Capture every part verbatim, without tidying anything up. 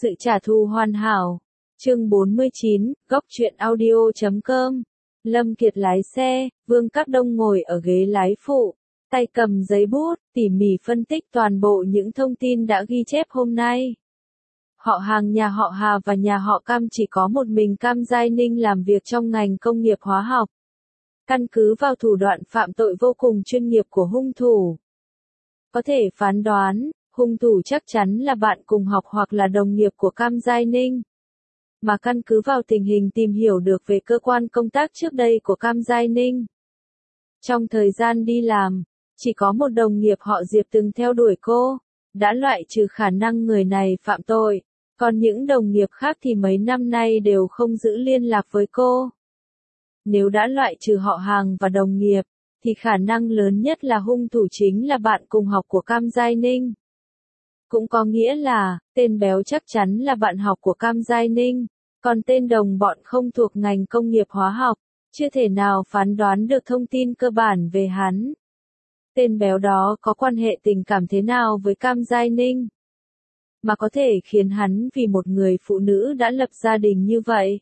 Sự trả thù hoàn hảo. Chương bốn mươi chín, góc truyện audio chấm com. Lâm Kiệt lái xe, Vương Các Đông ngồi ở ghế lái phụ, tay cầm giấy bút, tỉ mỉ phân tích toàn bộ những thông tin đã ghi chép hôm nay. Họ Hàng nhà họ Hà và nhà họ Cam chỉ có một mình Cam Giai Ninh làm việc trong ngành công nghiệp hóa học. Căn cứ vào thủ đoạn phạm tội vô cùng chuyên nghiệp của hung thủ, có thể phán đoán, hung thủ chắc chắn là bạn cùng học hoặc là đồng nghiệp của Cam Giai Ninh. Mà căn cứ vào tình hình tìm hiểu được về cơ quan công tác trước đây của Cam Giai Ninh. Trong thời gian đi làm, chỉ có một đồng nghiệp họ Diệp từng theo đuổi cô, đã loại trừ khả năng người này phạm tội, còn những đồng nghiệp khác thì mấy năm nay đều không giữ liên lạc với cô. Nếu đã loại trừ họ Hàng và đồng nghiệp, thì khả năng lớn nhất là hung thủ chính là bạn cùng học của Cam Giai Ninh. Cũng có nghĩa là, tên béo chắc chắn là bạn học của Cam Giai Ninh, còn tên đồng bọn không thuộc ngành công nghiệp hóa học, chưa thể nào phán đoán được thông tin cơ bản về hắn. Tên béo đó có quan hệ tình cảm thế nào với Cam Giai Ninh, mà có thể khiến hắn vì một người phụ nữ đã lập gia đình như vậy.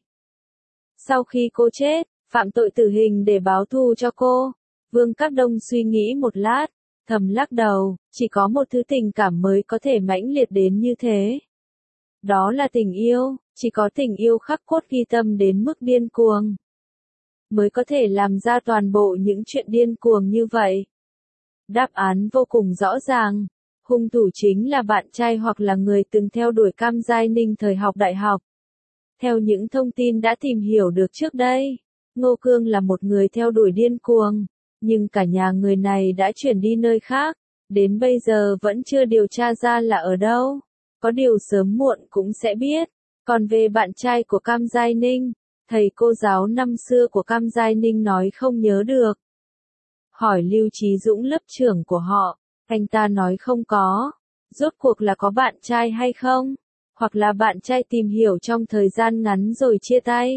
Sau khi cô chết, phạm tội tử hình để báo thù cho cô, Vương Các Đông suy nghĩ một lát, thầm lắc đầu, chỉ có một thứ tình cảm mới có thể mãnh liệt đến như thế. Đó là tình yêu, chỉ có tình yêu khắc cốt ghi tâm đến mức điên cuồng, mới có thể làm ra toàn bộ những chuyện điên cuồng như vậy. Đáp án vô cùng rõ ràng, hung thủ chính là bạn trai hoặc là người từng theo đuổi Cam Giai Ninh thời học đại học. Theo những thông tin đã tìm hiểu được trước đây, Ngô Cương là một người theo đuổi điên cuồng, nhưng cả nhà người này đã chuyển đi nơi khác, đến bây giờ vẫn chưa điều tra ra là ở đâu. Có điều sớm muộn cũng sẽ biết. Còn về bạn trai của Cam Giai Ninh, thầy cô giáo năm xưa của Cam Giai Ninh nói không nhớ được. Hỏi Lưu Chí Dũng lớp trưởng của họ, anh ta nói không có. Rốt cuộc là có bạn trai hay không? Hoặc là bạn trai tìm hiểu trong thời gian ngắn rồi chia tay?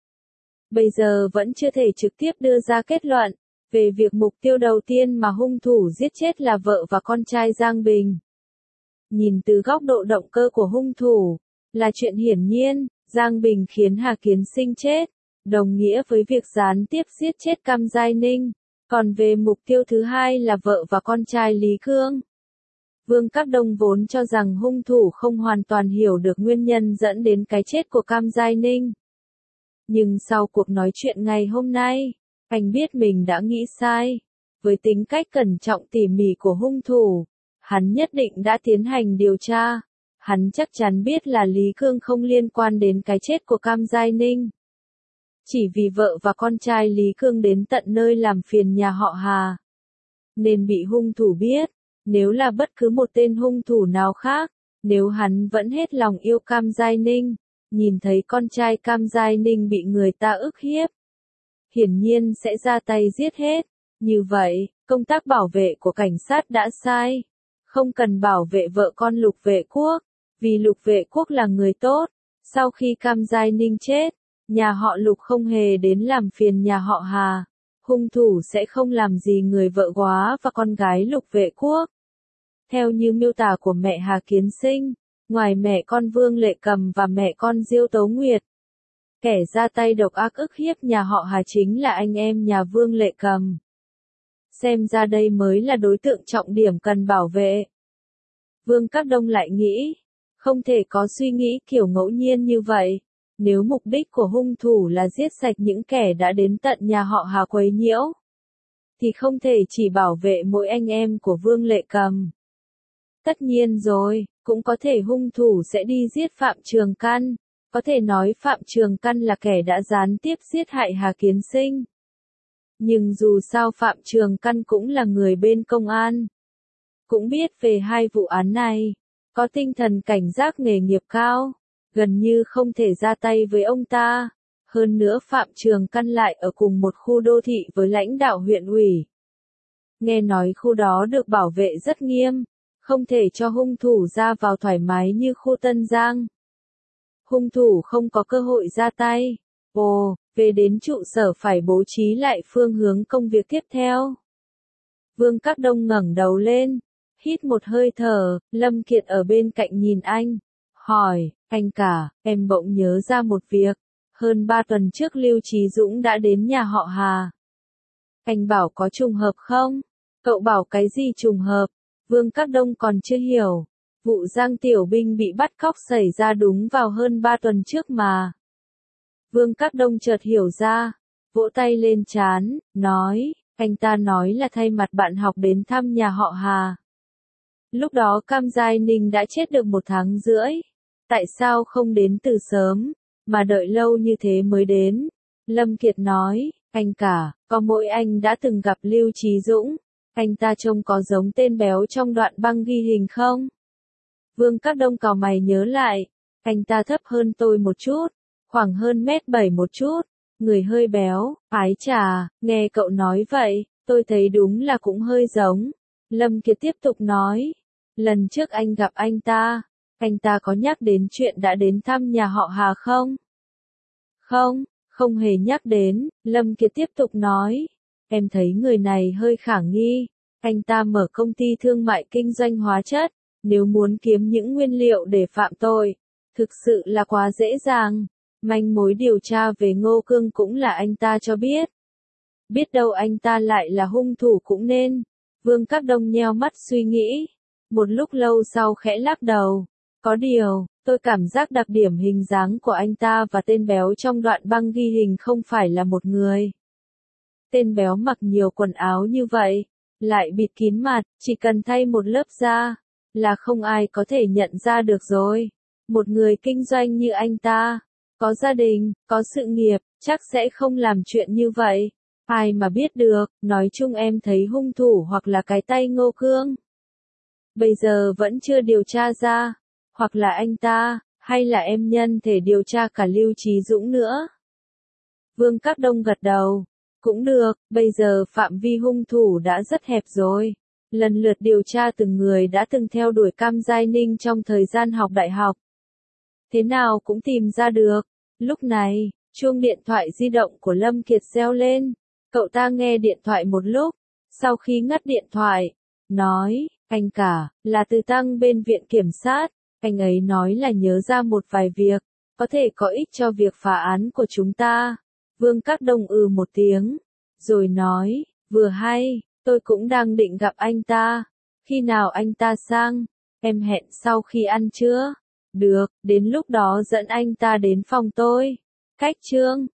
Bây giờ vẫn chưa thể trực tiếp đưa ra kết luận về việc mục tiêu đầu tiên mà hung thủ giết chết là vợ và con trai Giang Bình. Nhìn từ góc độ động cơ của hung thủ, là chuyện hiển nhiên, Giang Bình khiến Hà Kiến Sinh chết, đồng nghĩa với việc gián tiếp giết chết Cam Giai Ninh. Còn về mục tiêu thứ hai là vợ và con trai Lý Cương, Vương Các Đông vốn cho rằng hung thủ không hoàn toàn hiểu được nguyên nhân dẫn đến cái chết của Cam Giai Ninh. Nhưng sau cuộc nói chuyện ngày hôm nay, anh biết mình đã nghĩ sai. Với tính cách cẩn trọng tỉ mỉ của hung thủ, hắn nhất định đã tiến hành điều tra. Hắn chắc chắn biết là Lý Cương không liên quan đến cái chết của Cam Giai Ninh. Chỉ vì vợ và con trai Lý Cương đến tận nơi làm phiền nhà họ Hà, nên bị hung thủ biết. Nếu là bất cứ một tên hung thủ nào khác, nếu hắn vẫn hết lòng yêu Cam Giai Ninh, nhìn thấy con trai Cam Giai Ninh bị người ta ức hiếp, hiển nhiên sẽ ra tay giết hết. Như vậy, công tác bảo vệ của cảnh sát đã sai. Không cần bảo vệ vợ con Lục Vệ Quốc, vì Lục Vệ Quốc là người tốt. Sau khi Cam Giai Ninh chết, nhà họ Lục không hề đến làm phiền nhà họ Hà. Hung thủ sẽ không làm gì người vợ góa và con gái Lục Vệ Quốc. Theo như miêu tả của mẹ Hà Kiến Sinh, ngoài mẹ con Vương Lệ Cầm và mẹ con Diêu Tố Nguyệt, kẻ ra tay độc ác ức hiếp nhà họ Hà chính là anh em nhà Vương Lệ Cầm. Xem ra đây mới là đối tượng trọng điểm cần bảo vệ. Vương Các Đông lại nghĩ, không thể có suy nghĩ kiểu ngẫu nhiên như vậy. Nếu mục đích của hung thủ là giết sạch những kẻ đã đến tận nhà họ Hà quấy nhiễu, thì không thể chỉ bảo vệ mỗi anh em của Vương Lệ Cầm. Tất nhiên rồi, cũng có thể hung thủ sẽ đi giết Phạm Trường Căn. Có thể nói Phạm Trường Căn là kẻ đã gián tiếp giết hại Hà Kiến Sinh. Nhưng dù sao Phạm Trường Căn cũng là người bên công an, cũng biết về hai vụ án này, có tinh thần cảnh giác nghề nghiệp cao, gần như không thể ra tay với ông ta. Hơn nữa Phạm Trường Căn lại ở cùng một khu đô thị với lãnh đạo huyện ủy. Nghe nói khu đó được bảo vệ rất nghiêm, không thể cho hung thủ ra vào thoải mái như khu Tân Giang. Hung thủ không có cơ hội ra tay. Ồ, về đến trụ sở phải bố trí lại phương hướng công việc tiếp theo. Vương Các Đông ngẩng đầu lên, hít một hơi thở, Lâm Kiệt ở bên cạnh nhìn anh, hỏi, anh cả, em bỗng nhớ ra một việc. Hơn ba tuần trước Lưu Chí Dũng đã đến nhà họ Hà. Anh bảo có trùng hợp không? Cậu bảo cái gì trùng hợp? Vương Các Đông còn chưa hiểu. Vụ Giang Tiểu Binh bị bắt cóc xảy ra đúng vào hơn ba tuần trước mà. Vương Các Đông chợt hiểu ra, vỗ tay lên trán, nói, anh ta nói là thay mặt bạn học đến thăm nhà họ Hà. Lúc đó Cam Giai Ninh đã chết được một tháng rưỡi. Tại sao không đến từ sớm, mà đợi lâu như thế mới đến? Lâm Kiệt nói, anh cả, có mỗi anh đã từng gặp Lưu Chí Dũng. Anh ta trông có giống tên béo trong đoạn băng ghi hình không? Vương Các Đông cau mày nhớ lại, anh ta thấp hơn tôi một chút, khoảng hơn mét bảy một chút, người hơi béo, ái chà, nghe cậu nói vậy, tôi thấy đúng là cũng hơi giống. Lâm Kiệt tiếp tục nói, lần trước anh gặp anh ta, anh ta có nhắc đến chuyện đã đến thăm nhà họ Hà không? Không, không hề nhắc đến, Lâm Kiệt tiếp tục nói, em thấy người này hơi khả nghi, anh ta mở công ty thương mại kinh doanh hóa chất, nếu muốn kiếm những nguyên liệu để phạm tội, thực sự là quá dễ dàng. Manh mối điều tra về Ngô Cương cũng là anh ta cho biết. Biết đâu anh ta lại là hung thủ cũng nên. Vương Các Đông nheo mắt suy nghĩ. Một lúc lâu sau khẽ lắc đầu. Có điều, tôi cảm giác đặc điểm hình dáng của anh ta và tên béo trong đoạn băng ghi hình không phải là một người. Tên béo mặc nhiều quần áo như vậy, lại bịt kín mặt, chỉ cần thay một lớp da, là không ai có thể nhận ra được rồi. Một người kinh doanh như anh ta, có gia đình, có sự nghiệp, chắc sẽ không làm chuyện như vậy. Ai mà biết được, nói chung em thấy hung thủ hoặc là cái tay Ngô Cương. Bây giờ vẫn chưa điều tra ra, hoặc là anh ta, hay là em nhân thể điều tra cả Lưu Chí Dũng nữa. Vương Các Đông gật đầu, cũng được, bây giờ phạm vi hung thủ đã rất hẹp rồi. Lần lượt điều tra từng người đã từng theo đuổi Cam Giai Ninh trong thời gian học đại học. Thế nào cũng tìm ra được. Lúc này, chuông điện thoại di động của Lâm Kiệt reo lên. Cậu ta nghe điện thoại một lúc, sau khi ngắt điện thoại, nói, anh cả, là Từ Tăng bên viện kiểm sát, anh ấy nói là nhớ ra một vài việc, có thể có ích cho việc phá án của chúng ta. Vương Các Đông ừ một tiếng, rồi nói, vừa hay, tôi cũng đang định gặp anh ta, khi nào anh ta sang, em hẹn sau khi ăn trưa. Được, đến lúc đó dẫn anh ta đến phòng tôi. Cách chương